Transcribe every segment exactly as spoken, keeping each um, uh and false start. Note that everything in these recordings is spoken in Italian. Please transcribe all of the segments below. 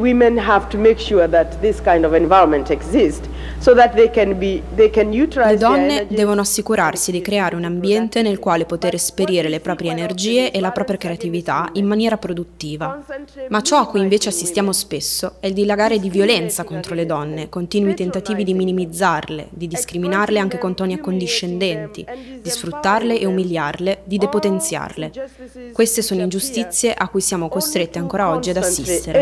women have to make sure that this kind of environment exists so that they can be they can utilize. Le donne devono assicurarsi di creare un ambiente nel quale poter esperire le proprie energie e la propria creatività in maniera produttiva. Ma ciò a cui invece assistiamo spesso è il dilagare di violenza contro le donne, continui tentativi di minimizzarle, di discriminarle anche con toni accondiscendenti, di sfruttarle e umiliarle, di depotenziarle. Queste sono ingiustizie a cui siamo costretti ancora oggi ad assistere.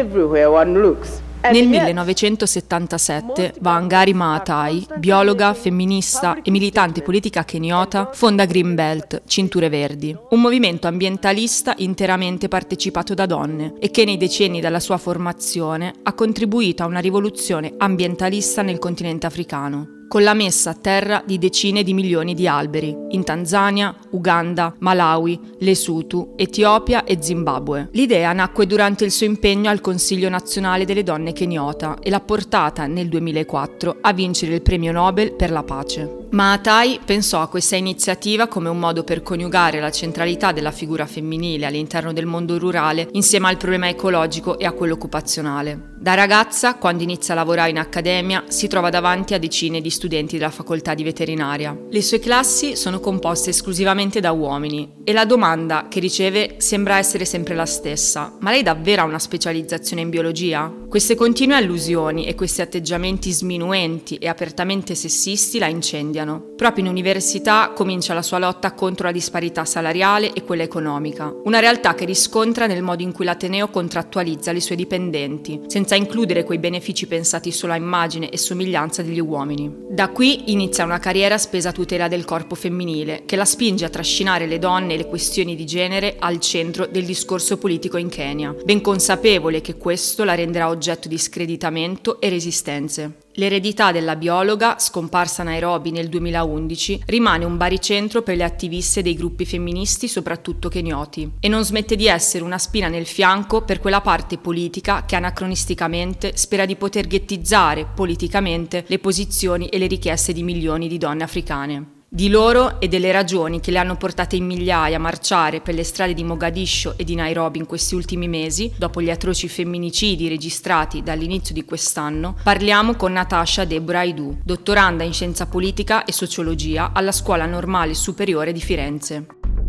Nel millenovecentosettantasette Wangari Maathai, biologa, femminista e militante politica keniota, fonda Green Belt, Cinture Verdi, un movimento ambientalista interamente partecipato da donne e che nei decenni dalla sua formazione ha contribuito a una rivoluzione ambientalista nel continente africano, con la messa a terra di decine di milioni di alberi in Tanzania, Uganda, Malawi, Lesotho, Etiopia e Zimbabwe. L'idea nacque durante il suo impegno al Consiglio nazionale delle donne keniota e l'ha portata nel duemilaquattro a vincere il premio Nobel per la pace. Maathai pensò a questa iniziativa come un modo per coniugare la centralità della figura femminile all'interno del mondo rurale insieme al problema ecologico e a quello occupazionale. Da ragazza, quando inizia a lavorare in accademia, si trova davanti a decine di studenti della facoltà di veterinaria. Le sue classi sono composte esclusivamente da uomini e la domanda che riceve sembra essere sempre la stessa: ma lei davvero ha una specializzazione in biologia? Queste continue allusioni e questi atteggiamenti sminuenti e apertamente sessisti la incendiano. Proprio in università comincia la sua lotta contro la disparità salariale e quella economica, una realtà che riscontra nel modo in cui l'Ateneo contrattualizza le sue dipendenti, senza includere quei benefici pensati solo a immagine e somiglianza degli uomini. Da qui inizia una carriera spesa a tutela del corpo femminile, che la spinge a trascinare le donne e le questioni di genere al centro del discorso politico in Kenya, ben consapevole che questo la renderà oggetto di screditamento e resistenze. L'eredità della biologa, scomparsa a Nairobi nel duemilaundici, rimane un baricentro per le attiviste dei gruppi femministi, soprattutto kenioti, e non smette di essere una spina nel fianco per quella parte politica che anacronisticamente spera di poter ghettizzare politicamente le posizioni e le richieste di milioni di donne africane. Di loro e delle ragioni che le hanno portate in migliaia a marciare per le strade di Mogadiscio e di Nairobi in questi ultimi mesi, dopo gli atroci femminicidi registrati dall'inizio di quest'anno, parliamo con Natasha Deborah Aidu, dottoranda in scienza politica e sociologia alla Scuola Normale Superiore di Firenze.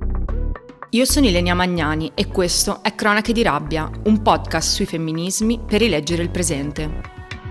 Io sono Ilenia Magnani e questo è Cronache di Rabbia, un podcast sui femminismi per rileggere il presente.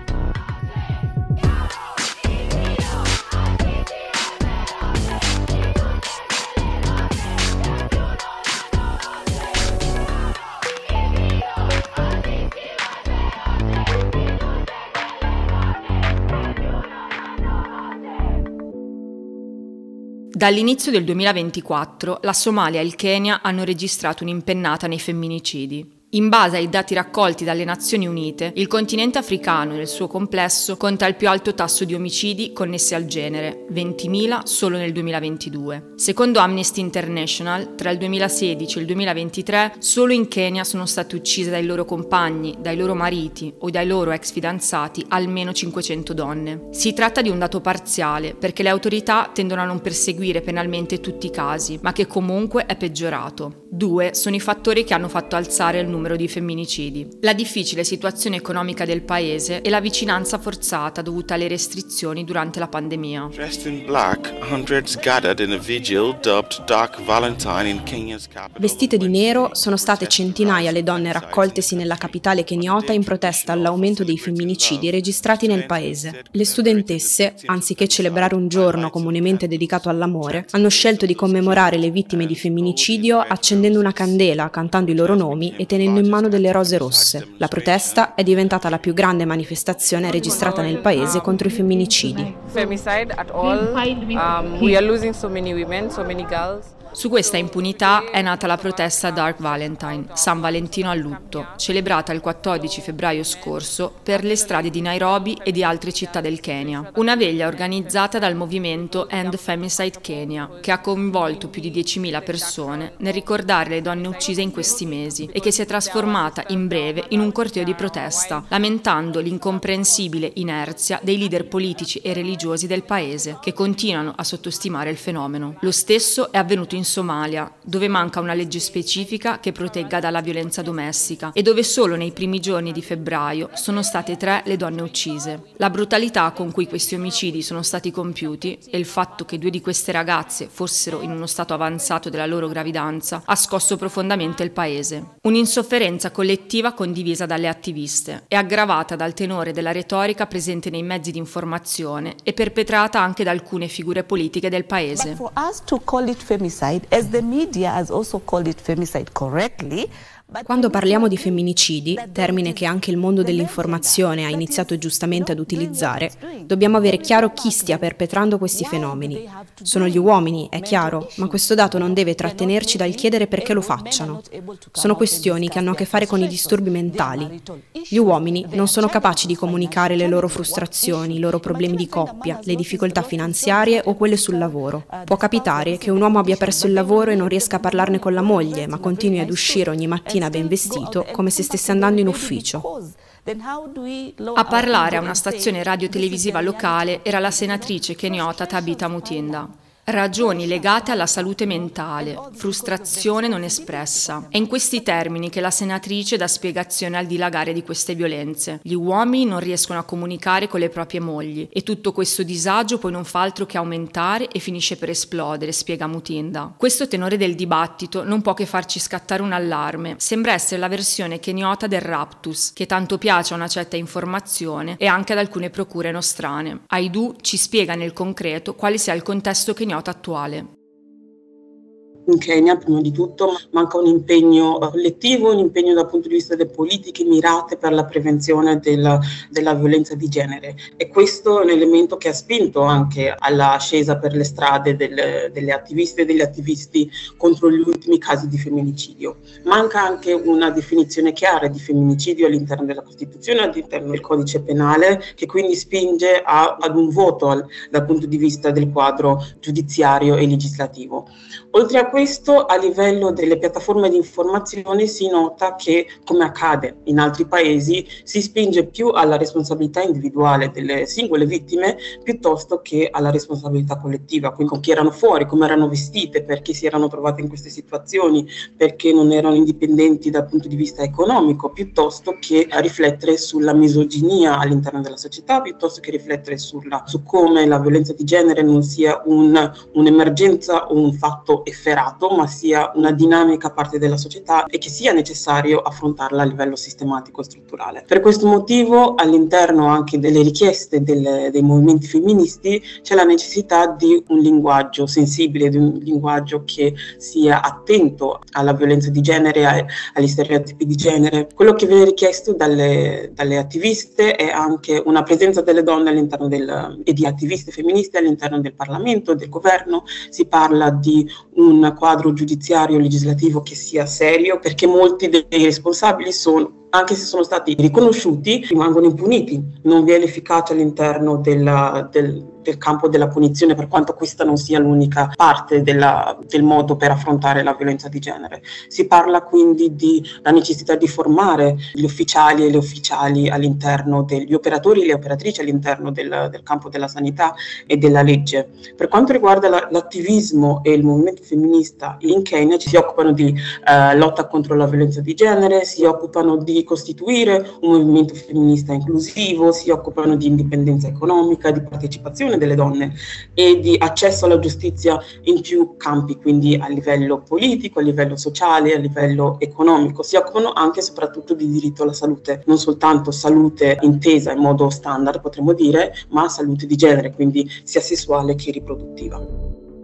Dall'inizio del duemilaventiquattro, la Somalia e il Kenya hanno registrato un'impennata nei femminicidi. In base ai dati raccolti dalle Nazioni Unite, il continente africano nel suo complesso conta il più alto tasso di omicidi connessi al genere, ventimila solo nel duemilaventidue. Secondo Amnesty International, tra il duemilasedici e il duemilaventitré, solo in Kenya sono state uccise dai loro compagni, dai loro mariti o dai loro ex fidanzati almeno cinquecento donne. Si tratta di un dato parziale, perché le autorità tendono a non perseguire penalmente tutti i casi, ma che comunque è peggiorato. Due sono i fattori che hanno fatto alzare il numero di femminicidi: la difficile situazione economica del paese e la vicinanza forzata dovuta alle restrizioni durante la pandemia. Vestite di nero, sono state centinaia le donne raccoltesi nella capitale keniota in protesta all'aumento dei femminicidi registrati nel paese. Le studentesse, anziché celebrare un giorno comunemente dedicato all'amore, hanno scelto di commemorare le vittime di femminicidio accendendo una candela, cantando i loro nomi e tenendo in mano delle rose rosse. La protesta è diventata la più grande manifestazione registrata nel paese contro i femminicidi. Femicide at all. Um, we are losing so many women, so many girls. Su questa impunità è nata la protesta Dark Valentine, San Valentino a lutto, celebrata il quattordici febbraio scorso per le strade di Nairobi e di altre città del Kenya. Una veglia organizzata dal movimento End Femicide Kenya, che ha coinvolto più di diecimila persone nel ricordare le donne uccise in questi mesi e che si è trasformata in breve in un corteo di protesta, lamentando l'incomprensibile inerzia dei leader politici e religiosi del paese, che continuano a sottostimare il fenomeno. Lo stesso è avvenuto in Somalia, dove manca una legge specifica che protegga dalla violenza domestica e dove solo nei primi giorni di febbraio sono state tre le donne uccise. La brutalità con cui questi omicidi sono stati compiuti e il fatto che due di queste ragazze fossero in uno stato avanzato della loro gravidanza ha scosso profondamente il paese. Un'insofferenza collettiva condivisa dalle attiviste e aggravata dal tenore della retorica presente nei mezzi di informazione e perpetrata anche da alcune figure politiche del paese. But for us to call it femicide, as the media has also called it femicide correctly, Quando parliamo di femminicidi, termine che anche il mondo dell'informazione ha iniziato giustamente ad utilizzare, dobbiamo avere chiaro chi stia perpetrando questi fenomeni. Sono gli uomini, è chiaro, ma questo dato non deve trattenerci dal chiedere perché lo facciano. Sono questioni che hanno a che fare con i disturbi mentali. Gli uomini non sono capaci di comunicare le loro frustrazioni, i loro problemi di coppia, le difficoltà finanziarie o quelle sul lavoro. Può capitare che un uomo abbia perso il lavoro e non riesca a parlarne con la moglie, ma continui ad uscire ogni mattina ben vestito, come se stesse andando in ufficio. A parlare a una stazione radiotelevisiva locale era la senatrice keniota Tabitha Mutinda. Ragioni legate alla salute mentale, frustrazione non espressa. È in questi termini che la senatrice dà spiegazione al dilagare di queste violenze. Gli uomini non riescono a comunicare con le proprie mogli e tutto questo disagio poi non fa altro che aumentare e finisce per esplodere, spiega Mutinda. Questo tenore del dibattito non può che farci scattare un allarme. Sembra essere la versione keniota del raptus, che tanto piace a una certa informazione e anche ad alcune procure nostrane. Aidu ci spiega nel concreto quale sia il contesto keniota attuale. In Kenya, prima di tutto, manca un impegno collettivo, un impegno dal punto di vista delle politiche mirate per la prevenzione della, della violenza di genere. E questo è un elemento che ha spinto anche all'ascesa per le strade delle, delle attiviste e degli attivisti contro gli ultimi casi di femminicidio. Manca anche una definizione chiara di femminicidio all'interno della Costituzione, all'interno del Codice Penale, che quindi spinge a, ad un voto al, dal punto di vista del quadro giudiziario e legislativo. Oltre a questo, a livello delle piattaforme di informazione si nota che, come accade in altri paesi, si spinge più alla responsabilità individuale delle singole vittime piuttosto che alla responsabilità collettiva, quindi con chi erano fuori, come erano vestite, perché si erano trovate in queste situazioni, perché non erano indipendenti dal punto di vista economico, piuttosto che a riflettere sulla misoginia all'interno della società, piuttosto che riflettere sulla, su come la violenza di genere non sia un, un'emergenza o un fatto efferato, ma sia una dinamica parte della società e che sia necessario affrontarla a livello sistematico e strutturale. Per questo motivo, all'interno anche delle richieste del, dei movimenti femministi, c'è la necessità di un linguaggio sensibile, di un linguaggio che sia attento alla violenza di genere, agli stereotipi di genere. Quello che viene richiesto dalle, dalle attiviste è anche una presenza delle donne all'interno del, e di attiviste femministe all'interno del Parlamento, del governo. Si parla di un quadro giudiziario legislativo che sia serio, perché molti dei responsabili sono, anche se sono stati riconosciuti, rimangono impuniti. Non vi è l'efficacia all'interno della, del, del campo della punizione, per quanto questa non sia l'unica parte della, del modo per affrontare la violenza di genere. Si parla quindi della necessità di formare gli ufficiali e le ufficiali all'interno degli operatori e le operatrici all'interno del, del campo della sanità e della legge. Per quanto riguarda la, l'attivismo e il movimento femminista in Kenya, ci si occupano di eh, lotta contro la violenza di genere, si occupano di costituire un movimento femminista inclusivo, si occupano di indipendenza economica, di partecipazione delle donne e di accesso alla giustizia in più campi, quindi a livello politico, a livello sociale, a livello economico. Si occupano anche e soprattutto di diritto alla salute, non soltanto salute intesa in modo standard, potremmo dire, ma salute di genere, quindi sia sessuale che riproduttiva.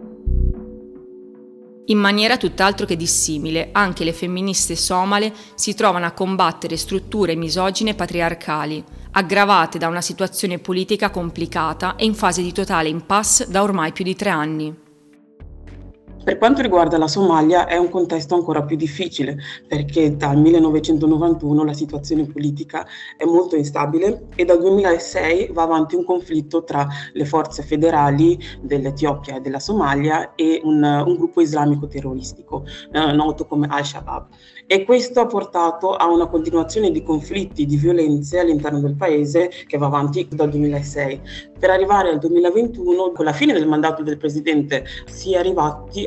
In maniera tutt'altro che dissimile, anche le femministe somale si trovano a combattere strutture misogine e patriarcali, aggravate da una situazione politica complicata e in fase di totale impasse da ormai più di tre anni. Per quanto riguarda la Somalia è un contesto ancora più difficile, perché dal millenovecentonovantuno la situazione politica è molto instabile e dal duemilasei va avanti un conflitto tra le forze federali dell'Etiopia e della Somalia e un, un gruppo islamico terroristico eh, noto come Al-Shabaab. E questo ha portato a una continuazione di conflitti, di violenze all'interno del paese che va avanti dal duemilasei. Per arrivare al duemilaventuno, con la fine del mandato del presidente, si è arrivati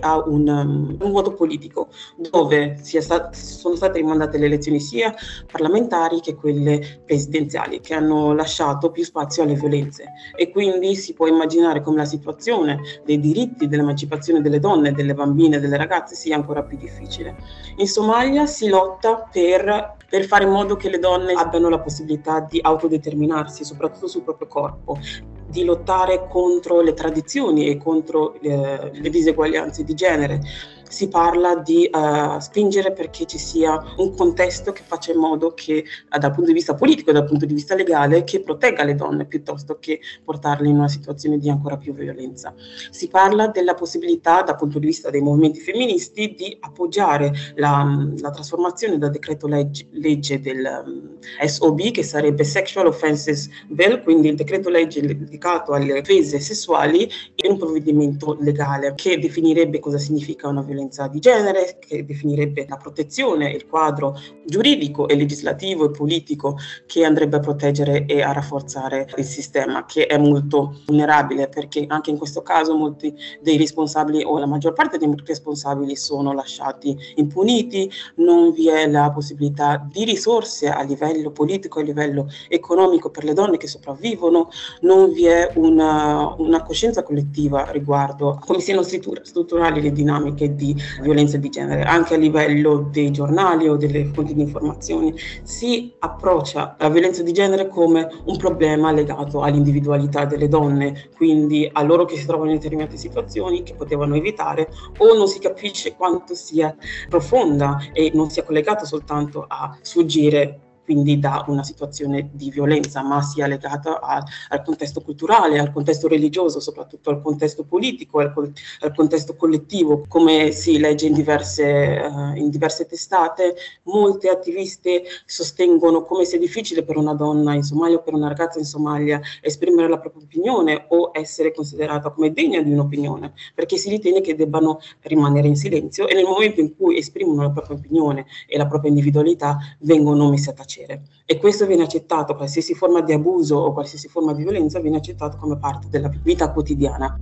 a un, um, un voto politico dove sia stat- sono state rimandate le elezioni sia parlamentari che quelle presidenziali, che hanno lasciato più spazio alle violenze, e quindi si può immaginare come la situazione dei diritti, dell'emancipazione delle donne, delle bambine, delle ragazze sia ancora più difficile. In Somalia si lotta per, per fare in modo che le donne abbiano la possibilità di autodeterminarsi, soprattutto sul proprio corpo, di lottare contro le tradizioni e contro le, le diseguaglianze di genere. Si parla di uh, spingere perché ci sia un contesto che faccia in modo che uh, dal punto di vista politico e dal punto di vista legale che protegga le donne piuttosto che portarle in una situazione di ancora più violenza. Si parla della possibilità dal punto di vista dei movimenti femministi di appoggiare la, la trasformazione da decreto legge, legge del um, S O B, che sarebbe Sexual Offenses Bill, quindi il decreto legge dedicato alle offese sessuali, in un provvedimento legale che definirebbe cosa significa una violenza di genere, che definirebbe la protezione, il quadro giuridico e legislativo e politico che andrebbe a proteggere e a rafforzare il sistema, che è molto vulnerabile, perché anche in questo caso molti dei responsabili o la maggior parte dei responsabili sono lasciati impuniti, non vi è la possibilità di risorse a livello politico e a livello economico per le donne che sopravvivono, non vi è una, una coscienza collettiva riguardo a come siano strutturali le dinamiche di violenza di genere. Anche a livello dei giornali o delle fonti di informazioni si approccia la violenza di genere come un problema legato all'individualità delle donne, quindi a loro che si trovano in determinate situazioni che potevano evitare, o non si capisce quanto sia profonda e non sia collegata soltanto a sfuggire quindi da una situazione di violenza, ma sia legata a, al contesto culturale, al contesto religioso, soprattutto al contesto politico, al, al contesto collettivo. Come si legge in diverse, uh, in diverse testate, molte attiviste sostengono come sia difficile per una donna in Somalia o per una ragazza in Somalia esprimere la propria opinione o essere considerata come degna di un'opinione, perché si ritiene che debbano rimanere in silenzio, e nel momento in cui esprimono la propria opinione e la propria individualità vengono messe a tacere. E questo viene accettato, qualsiasi forma di abuso o qualsiasi forma di violenza viene accettato come parte della vita quotidiana.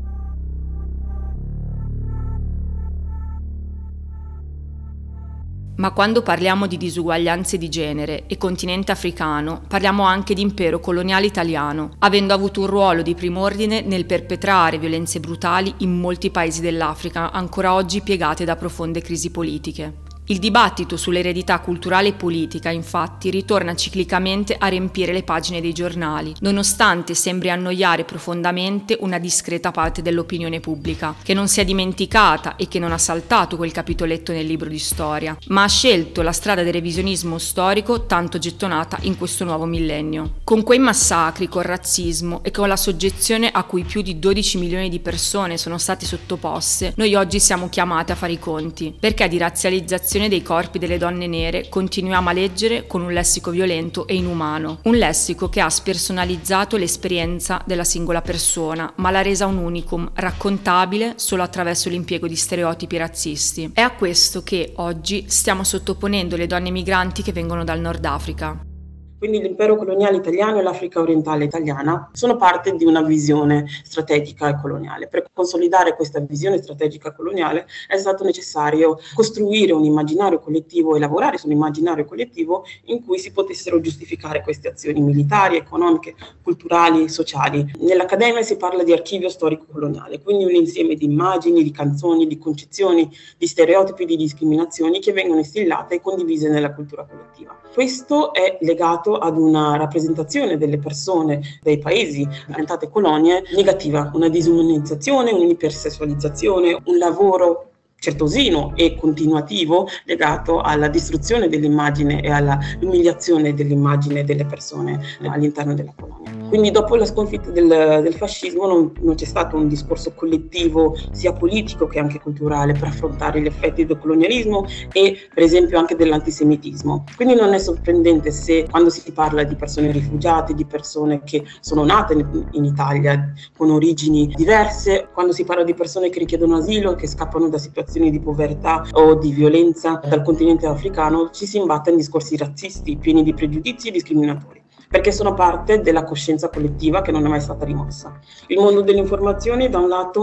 Ma quando parliamo di disuguaglianze di genere e continente africano, parliamo anche di impero coloniale italiano, avendo avuto un ruolo di prim'ordine nel perpetrare violenze brutali in molti paesi dell'Africa, ancora oggi piegate da profonde crisi politiche. Il dibattito sull'eredità culturale e politica, infatti, ritorna ciclicamente a riempire le pagine dei giornali, nonostante sembri annoiare profondamente una discreta parte dell'opinione pubblica, che non si è dimenticata e che non ha saltato quel capitoletto nel libro di storia, ma ha scelto la strada del revisionismo storico tanto gettonata in questo nuovo millennio. Con quei massacri, col razzismo e con la soggezione a cui più di dodici milioni di persone sono state sottoposte, noi oggi siamo chiamati a fare i conti, perché di razzializzazione dei corpi delle donne nere continuiamo a leggere con un lessico violento e inumano, un lessico che ha spersonalizzato l'esperienza della singola persona, ma l'ha resa un unicum, raccontabile solo attraverso l'impiego di stereotipi razzisti. È a questo che oggi stiamo sottoponendo le donne migranti che vengono dal Nord Africa. Quindi l'impero coloniale italiano e l'Africa orientale italiana sono parte di una visione strategica e coloniale. Per consolidare questa visione strategica coloniale è stato necessario costruire un immaginario collettivo e lavorare su un immaginario collettivo in cui si potessero giustificare queste azioni militari, economiche, culturali, sociali. Nell'Accademia si parla di archivio storico coloniale, quindi un insieme di immagini, di canzoni, di concezioni, di stereotipi, di discriminazioni che vengono instillate e condivise nella cultura collettiva. Questo è legato ad una rappresentazione delle persone, dei paesi diventate colonie negativa, una disumanizzazione, un'ipersessualizzazione, un lavoro certosino e continuativo legato alla distruzione dell'immagine e alla umiliazione dell'immagine delle persone all'interno della colonia. Quindi dopo la sconfitta del, del fascismo non, non c'è stato un discorso collettivo sia politico che anche culturale per affrontare gli effetti del colonialismo e per esempio anche dell'antisemitismo. Quindi non è sorprendente se quando si parla di persone rifugiate, di persone che sono nate in, in Italia con origini diverse, quando si parla di persone che richiedono asilo, che scappano da situazioni di povertà o di violenza dal continente africano, ci si imbatte in discorsi razzisti, pieni di pregiudizi e discriminatori, perché sono parte della coscienza collettiva che non è mai stata rimossa. Il mondo dell'informazione da un lato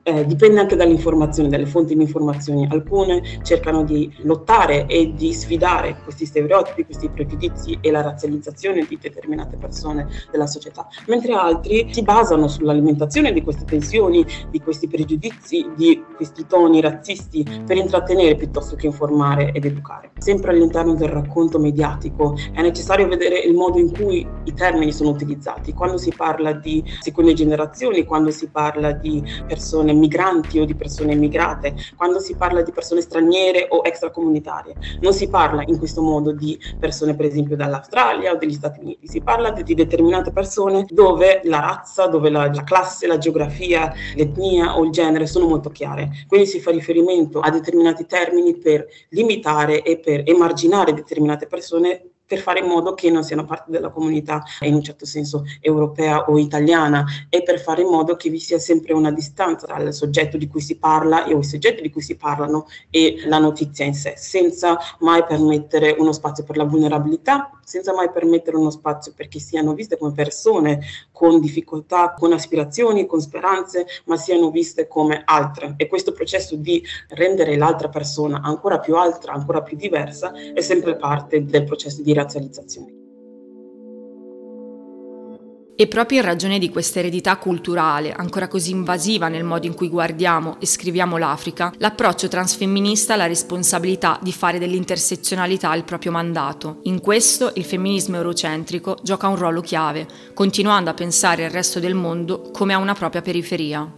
Eh, dipende anche dall'informazione, dalle fonti di informazioni. Alcune cercano di lottare e di sfidare questi stereotipi, questi pregiudizi e la razzializzazione di determinate persone della società, mentre altri si basano sull'alimentazione di queste tensioni, di questi pregiudizi, di questi toni razzisti per intrattenere piuttosto che informare ed educare. Sempre all'interno del racconto mediatico è necessario vedere il modo in cui i termini sono utilizzati. Quando si parla di seconde generazioni, quando si parla di persone migranti o di persone immigrate, quando si parla di persone straniere o extracomunitarie. Non si parla in questo modo di persone per esempio dall'Australia o degli Stati Uniti, si parla di, di determinate persone dove la razza, dove la, la classe, la geografia, l'etnia o il genere sono molto chiare. Quindi si fa riferimento a determinati termini per limitare e per emarginare determinate persone, per fare in modo che non siano parte della comunità in un certo senso europea o italiana, e per fare in modo che vi sia sempre una distanza tra il soggetto di cui si parla e o i soggetti di cui si parlano e la notizia in sé, senza mai permettere uno spazio per la vulnerabilità, senza mai permettere uno spazio perché siano viste come persone con difficoltà, con aspirazioni, con speranze, ma siano viste come altre. E questo processo di rendere l'altra persona ancora più altra, ancora più diversa, è sempre parte del processo di razzializzazione. E proprio in ragione di questa eredità culturale, ancora così invasiva nel modo in cui guardiamo e scriviamo l'Africa, l'approccio transfemminista ha la responsabilità di fare dell'intersezionalità il proprio mandato. In questo il femminismo eurocentrico gioca un ruolo chiave, continuando a pensare il resto del mondo come a una propria periferia.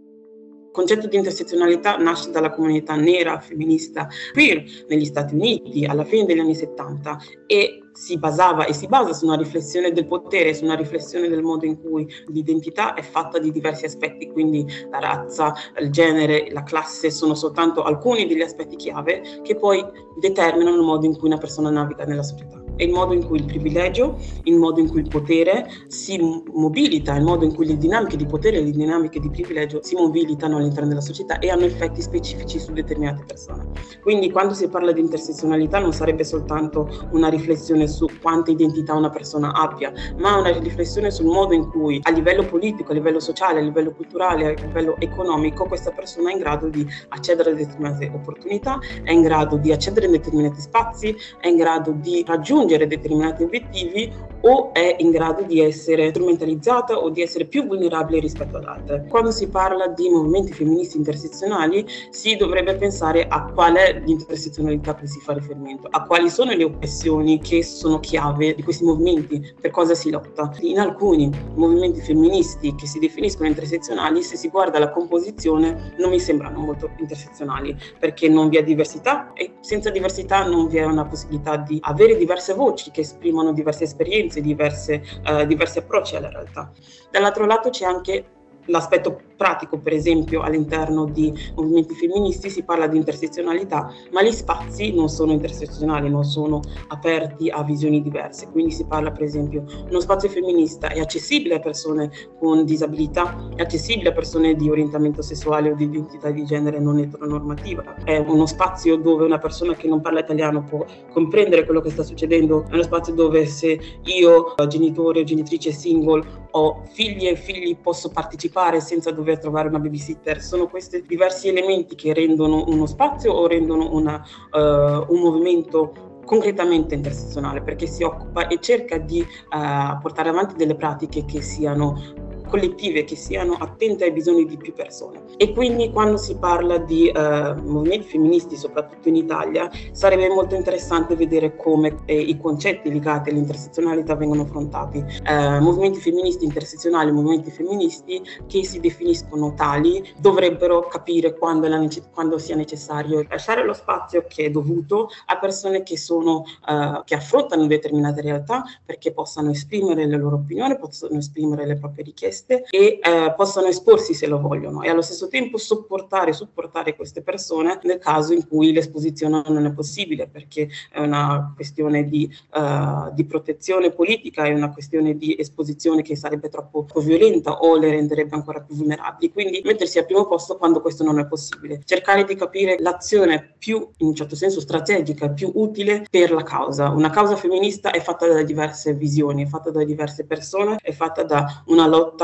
Il concetto di intersezionalità nasce dalla comunità nera, femminista, queer negli Stati Uniti alla fine degli anni settanta e si basava e si basa su una riflessione del potere, su una riflessione del modo in cui l'identità è fatta di diversi aspetti, quindi la razza, il genere, la classe sono soltanto alcuni degli aspetti chiave che poi determinano il modo in cui una persona naviga nella società. È il modo in cui il privilegio, il modo in cui il potere si mobilita, il modo in cui le dinamiche di potere e le dinamiche di privilegio si mobilitano all'interno della società e hanno effetti specifici su determinate persone. Quindi quando si parla di intersezionalità non sarebbe soltanto una riflessione su quante identità una persona abbia, ma una riflessione sul modo in cui a livello politico, a livello sociale, a livello culturale, a livello economico questa persona è in grado di accedere a determinate opportunità, è in grado di accedere in determinati spazi, è in grado di raggiungere determinati obiettivi o è in grado di essere strumentalizzata o di essere più vulnerabile rispetto ad altre. Quando si parla di movimenti femministi intersezionali si dovrebbe pensare a qual è l'intersezionalità a cui si fa riferimento, a quali sono le oppressioni che sono chiave di questi movimenti, per cosa si lotta. In alcuni movimenti femministi che si definiscono intersezionali, se si guarda la composizione non mi sembrano molto intersezionali, perché non vi è diversità e senza diversità non vi è una possibilità di avere diverse voci che esprimono diverse esperienze, diverse, uh, diversi approcci alla realtà. Dall'altro lato c'è anche l'aspetto pratico, per esempio all'interno di movimenti femministi si parla di intersezionalità, ma gli spazi non sono intersezionali, non sono aperti a visioni diverse, quindi si parla per esempio uno spazio femminista è accessibile a persone con disabilità, è accessibile a persone di orientamento sessuale o di identità di genere non eteronormativa, è uno spazio dove una persona che non parla italiano può comprendere quello che sta succedendo, è uno spazio dove se io, genitore o genitrice single, ho figli e figli posso partecipare senza dover trovare una babysitter. Sono questi diversi elementi che rendono uno spazio o rendono una, uh, un movimento concretamente intersezionale, perché si occupa e cerca di uh, portare avanti delle pratiche che siano collettive, che siano attente ai bisogni di più persone. E quindi quando si parla di uh, movimenti femministi, soprattutto in Italia, sarebbe molto interessante vedere come eh, i concetti legati all'intersezionalità vengono affrontati. Uh, movimenti femministi intersezionali, movimenti femministi che si definiscono tali, dovrebbero capire quando, è la nece- quando sia necessario lasciare lo spazio che è dovuto a persone che sono uh, che affrontano determinate realtà perché possano esprimere le loro opinioni, possano esprimere le proprie richieste e eh, possano esporsi se lo vogliono, e allo stesso tempo sopportare, supportare queste persone nel caso in cui l'esposizione non è possibile, perché è una questione di, uh, di protezione politica, è una questione di esposizione che sarebbe troppo violenta o le renderebbe ancora più vulnerabili. Quindi mettersi al primo posto quando questo non è possibile, cercare di capire l'azione più, in un certo senso, strategica, più utile per la causa. Una causa femminista è fatta da diverse visioni, è fatta da diverse persone, è fatta da una lotta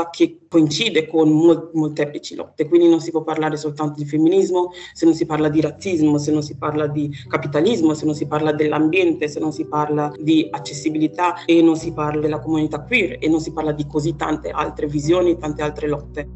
lotta che coincide con mol- molteplici lotte, quindi non si può parlare soltanto di femminismo se non si parla di razzismo, se non si parla di capitalismo, se non si parla dell'ambiente, se non si parla di accessibilità e non si parla della comunità queer e non si parla di così tante altre visioni, tante altre lotte.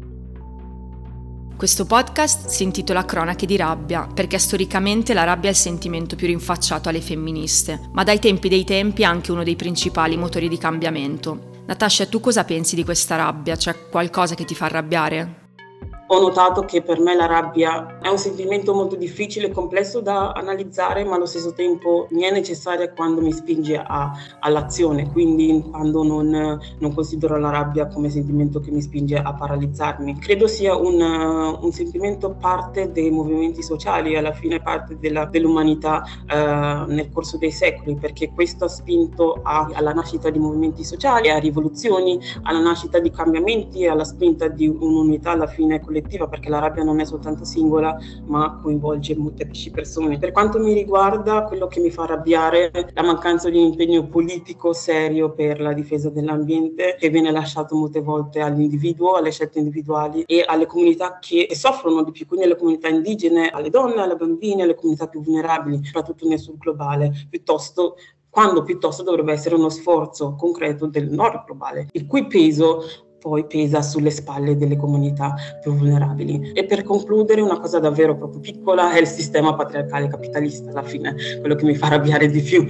Questo podcast si intitola Cronache di rabbia, perché storicamente la rabbia è il sentimento più rinfacciato alle femministe, ma dai tempi dei tempi è anche uno dei principali motori di cambiamento. Natascia, tu cosa pensi di questa rabbia? C'è qualcosa che ti fa arrabbiare? Ho notato che per me la rabbia è un sentimento molto difficile e complesso da analizzare, ma allo stesso tempo mi è necessaria quando mi spinge a, all'azione, quindi quando non, non considero la rabbia come sentimento che mi spinge a paralizzarmi. Credo sia un, un sentimento parte dei movimenti sociali, alla fine parte della, dell'umanità eh, nel corso dei secoli, perché questo ha spinto a, alla nascita di movimenti sociali, a rivoluzioni, alla nascita di cambiamenti e alla spinta di un'unità alla fine collettiva, perché la rabbia non è soltanto singola ma coinvolge molteplici persone. Per quanto mi riguarda, quello che mi fa arrabbiare è la mancanza di un impegno politico serio per la difesa dell'ambiente, che viene lasciato molte volte all'individuo, alle scelte individuali e alle comunità che soffrono di più, quindi alle comunità indigene, alle donne, alle bambine, alle comunità più vulnerabili, soprattutto nel sud globale, piuttosto quando piuttosto dovrebbe essere uno sforzo concreto del nord globale, il cui peso poi pesa sulle spalle delle comunità più vulnerabili. E per concludere, una cosa davvero proprio piccola è il sistema patriarcale capitalista, alla fine, quello che mi fa arrabbiare di più.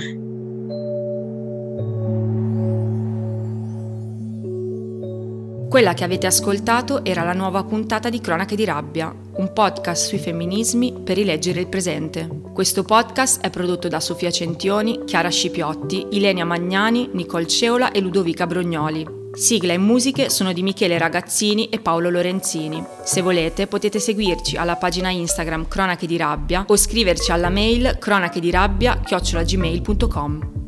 Quella che avete ascoltato era la nuova puntata di Cronache di rabbia, un podcast sui femminismi per rileggere il presente. Questo podcast è prodotto da Sofia Centioni, Chiara Scipiotti, Ilenia Magnani, Nicole Ceola e Ludovica Brognoli. Sigla e musiche sono di Michele Ragazzini e Paolo Lorenzini. Se volete potete seguirci alla pagina Instagram Cronache di rabbia o scriverci alla mail cronachedirabbia chiocciola gmail punto com.